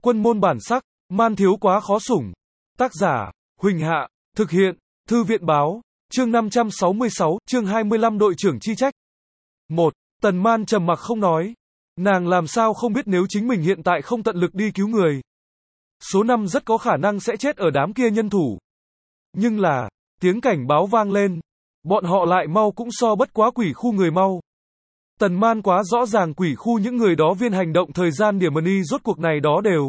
Quân môn bản sắc, man thiếu quá khó sủng. Tác giả, Huỳnh Hạ, thực hiện, Thư viện báo, chương 566, chương 25 đội trưởng chi trách. 1. Tần Man trầm mặc không nói. Nàng làm sao không biết nếu chính mình hiện tại không tận lực đi cứu người. Số 5 rất có khả năng sẽ chết ở đám kia nhân thủ. Nhưng là, tiếng cảnh báo vang lên. Bọn họ lại mau cũng so bất quá quỷ khu người mau. Tần Man quá rõ ràng quỷ khu những người đó viên hành động thời gian điểm money rốt cuộc này đó đều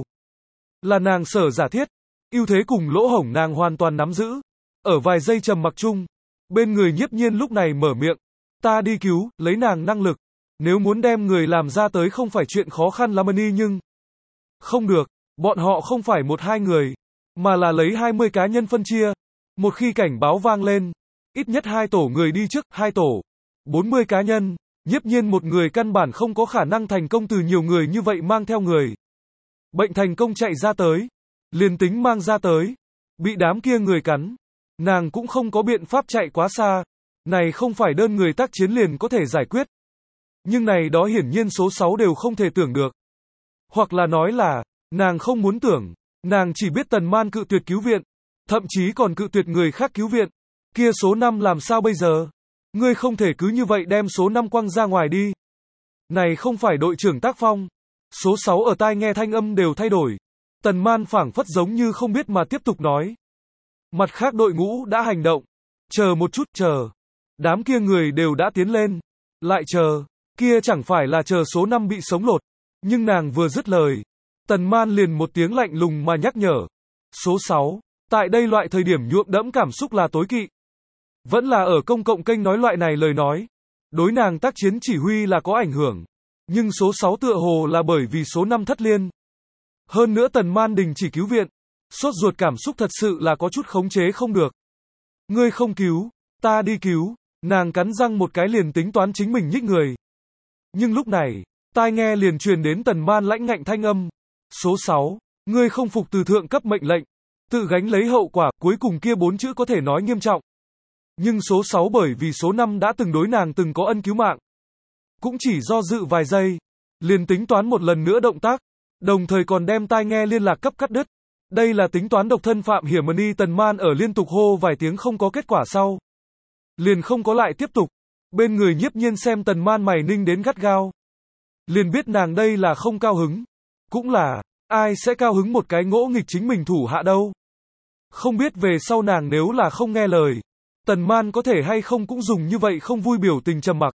là nàng sở giả thiết. Ưu thế cùng lỗ hổng nàng hoàn toàn nắm giữ. Ở vài giây trầm mặc chung, bên người Nhiếp Nhiên lúc này mở miệng. Ta đi cứu, lấy nàng năng lực. Nếu muốn đem người làm ra tới không phải chuyện khó khăn lắm money nhưng không được, bọn họ không phải một hai người, mà là lấy 20 cá nhân phân chia. Một khi cảnh báo vang lên, ít nhất 2 tổ người đi trước, 2 tổ, 40 cá nhân. Nhiếp Nhiên một người căn bản không có khả năng thành công từ nhiều người như vậy mang theo người. Bệnh thành công chạy ra tới. Liền tính mang ra tới. Bị đám kia người cắn. Nàng cũng không có biện pháp chạy quá xa. Này không phải đơn người tác chiến liền có thể giải quyết. Nhưng này đó hiển nhiên số 6 đều không thể tưởng được. Hoặc là nói là, nàng không muốn tưởng. Nàng chỉ biết Tần Man cự tuyệt cứu viện. Thậm chí còn cự tuyệt người khác cứu viện. Kia số 5 làm sao bây giờ? Ngươi không thể cứ như vậy đem số 5 quăng ra ngoài đi. Này không phải đội trưởng tác phong. Số 6 ở tai nghe thanh âm đều thay đổi. Tần Man phảng phất giống như không biết mà tiếp tục nói. Mặt khác đội ngũ đã hành động. Chờ một chút, chờ. Đám kia người đều đã tiến lên. Lại chờ. Kia chẳng phải là chờ số 5 bị sống lột. Nhưng nàng vừa dứt lời. Tần Man liền một tiếng lạnh lùng mà nhắc nhở. Số 6. Tại đây loại thời điểm nhuộm đẫm cảm xúc là tối kỵ. Vẫn là ở công cộng kênh nói loại này lời nói. Đối nàng tác chiến chỉ huy là có ảnh hưởng. Nhưng số 6 tựa hồ là bởi vì số 5 thất liên. Hơn nữa Tần Man đình chỉ cứu viện. Sốt ruột cảm xúc thật sự là có chút khống chế không được. Ngươi không cứu, ta đi cứu. Nàng cắn răng một cái liền tính toán chính mình nhích người. Nhưng lúc này, tai nghe liền truyền đến Tần Man lãnh ngạnh thanh âm. Số 6, ngươi không phục từ thượng cấp mệnh lệnh. Tự gánh lấy hậu quả, cuối cùng kia 4 chữ có thể nói nghiêm trọng. Nhưng số 6 bởi vì số 5 đã từng đối nàng từng có ân cứu mạng. Cũng chỉ do dự vài giây. Liền tính toán một lần nữa động tác. Đồng thời còn đem tai nghe liên lạc cấp cắt đứt. Đây là tính toán độc thân phạm hiểm money. Tần Man ở liên tục hô vài tiếng không có kết quả sau. Liền không có lại tiếp tục. Bên người Nhiếp Nhiên xem Tần Man mày ninh đến gắt gao. Liền biết nàng đây là không cao hứng. Cũng là, ai sẽ cao hứng một cái ngỗ nghịch chính mình thủ hạ đâu. Không biết về sau nàng nếu là không nghe lời. Tần Man có thể hay không cũng dùng như vậy không vui biểu tình trầm mặc.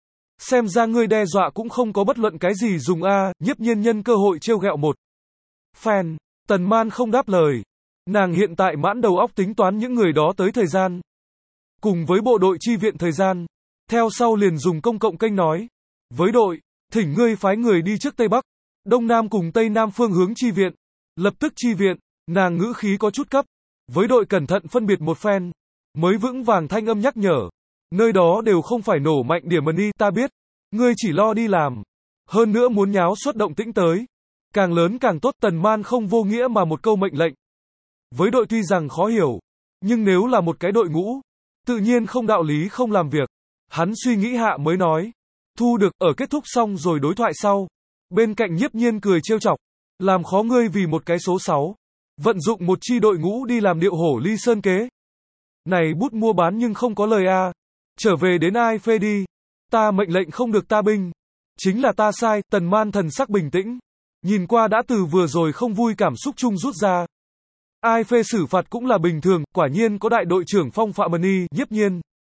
Xem ra ngươi đe dọa cũng không có bất luận cái gì dùng a. Nhiếp Nhiên nhân cơ hội trêu ghẹo một phen. Tần Man không đáp lời. Nàng hiện tại mãn đầu óc tính toán những người đó tới thời gian. Cùng với bộ đội chi viện thời gian. Theo sau liền dùng công cộng kênh nói. Với đội, thỉnh ngươi phái người đi trước Tây Bắc, Đông Nam cùng Tây Nam phương hướng chi viện. Lập tức chi viện. Nàng ngữ khí có chút cấp. Với đội cẩn thận phân biệt một phen. Mới vững vàng thanh âm nhắc nhở. Nơi đó đều không phải nổ mạnh điểm money, ta biết. Ngươi chỉ lo đi làm. Hơn nữa muốn nháo xuất động tĩnh tới. Càng lớn càng tốt. Tần Man không vô nghĩa mà một câu mệnh lệnh. Với đội tuy rằng khó hiểu. Nhưng nếu là một cái đội ngũ. Tự nhiên không đạo lý không làm việc. Hắn suy nghĩ hạ mới nói. Thu được, ở kết thúc xong rồi đối thoại sau. Bên cạnh Nhiếp Nhiên cười trêu chọc. Làm khó ngươi vì một cái số 6. Vận dụng một chi đội ngũ đi làm điệu hổ ly sơn kế. Này bút mua bán nhưng không có lời a. Trở về đến ai phê đi. Ta mệnh lệnh không được ta binh. Chính là ta sai. Tần Man thần sắc bình tĩnh. Nhìn qua đã từ vừa rồi không vui cảm xúc chung rút ra. Ai phê xử phạt cũng là bình thường. Quả nhiên có đại đội trưởng phong phạm money. Nhiếp Nhiên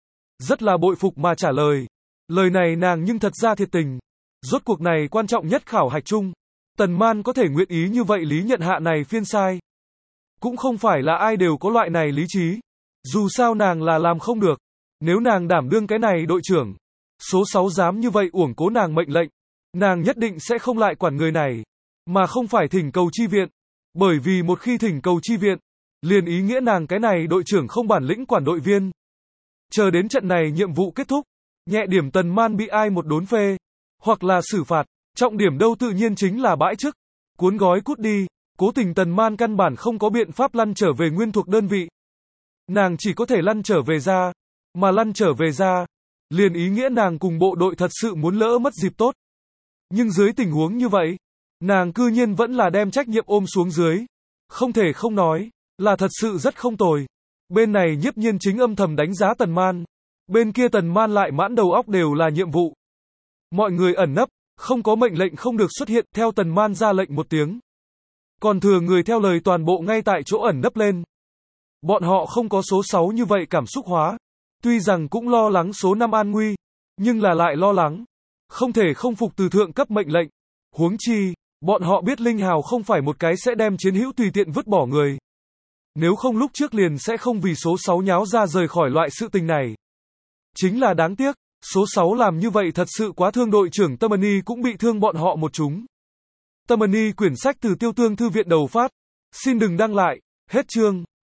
rất là bội phục mà trả lời. Lời này nàng nhưng thật ra thiệt tình. Rốt cuộc này quan trọng nhất khảo hạch chung. Tần Man có thể nguyện ý như vậy lý nhận hạ này phiên sai. Cũng không phải là ai đều có loại này lý trí. Dù sao nàng là làm không được. Nếu nàng đảm đương cái này đội trưởng. Số 6 dám như vậy uổng cố nàng mệnh lệnh. Nàng nhất định sẽ không lại quản người này. Mà không phải thỉnh cầu chi viện. Bởi vì một khi thỉnh cầu chi viện. Liền ý nghĩa nàng cái này đội trưởng không bản lĩnh quản đội viên. Chờ đến trận này nhiệm vụ kết thúc. Nhẹ điểm Tần Man bị ai một đốn phê. Hoặc là xử phạt. Trọng điểm đâu tự nhiên chính là bãi chức. Cuốn gói cút đi. Cố tình Tần Man căn bản không có biện pháp lăn trở về nguyên thuộc đơn vị. Nàng chỉ có thể lăn trở về ra. Mà lăn trở về ra. Liền ý nghĩa nàng cùng bộ đội thật sự muốn lỡ mất dịp tốt. Nhưng dưới tình huống như vậy. Nàng cư nhiên vẫn là đem trách nhiệm ôm xuống dưới. Không thể không nói, là thật sự rất không tồi. Bên này Nhiếp Nhiên chính âm thầm đánh giá Tần Man. Bên kia Tần Man lại mãn đầu óc đều là nhiệm vụ. Mọi người ẩn nấp, không có mệnh lệnh không được xuất hiện, theo Tần Man ra lệnh một tiếng. Còn thừa người theo lời toàn bộ ngay tại chỗ ẩn nấp lên. Bọn họ không có số 6 như vậy cảm xúc hóa. Tuy rằng cũng lo lắng số 5 an nguy, nhưng là lại lo lắng. Không thể không phục từ thượng cấp mệnh lệnh. Huống chi, bọn họ biết Linh Hào không phải một cái sẽ đem chiến hữu tùy tiện vứt bỏ người. Nếu không lúc trước liền sẽ không vì số 6 nháo ra rời khỏi loại sự tình này. Chính là đáng tiếc, số 6 làm như vậy thật sự quá thương đội trưởng Tammany cũng bị thương bọn họ một chúng. Tammany quyển sách từ Tiêu Tương Thư viện đầu phát. Xin đừng đăng lại, hết chương.